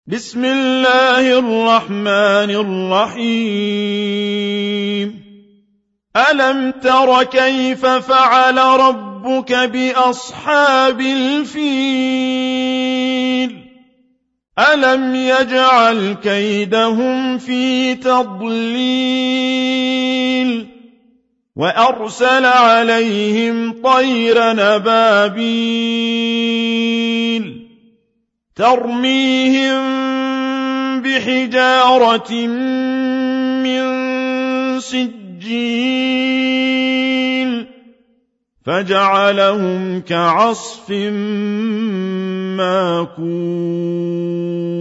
بسم الله الرحمن الرحيم ألم تر كيف فعل ربك بأصحاب الفيل ألم يجعل كيدهم في تضليل وأرسل عليهم طيرا أبابيل ترميهم بحجارة من سجيل فجعلهم كعصف ماكول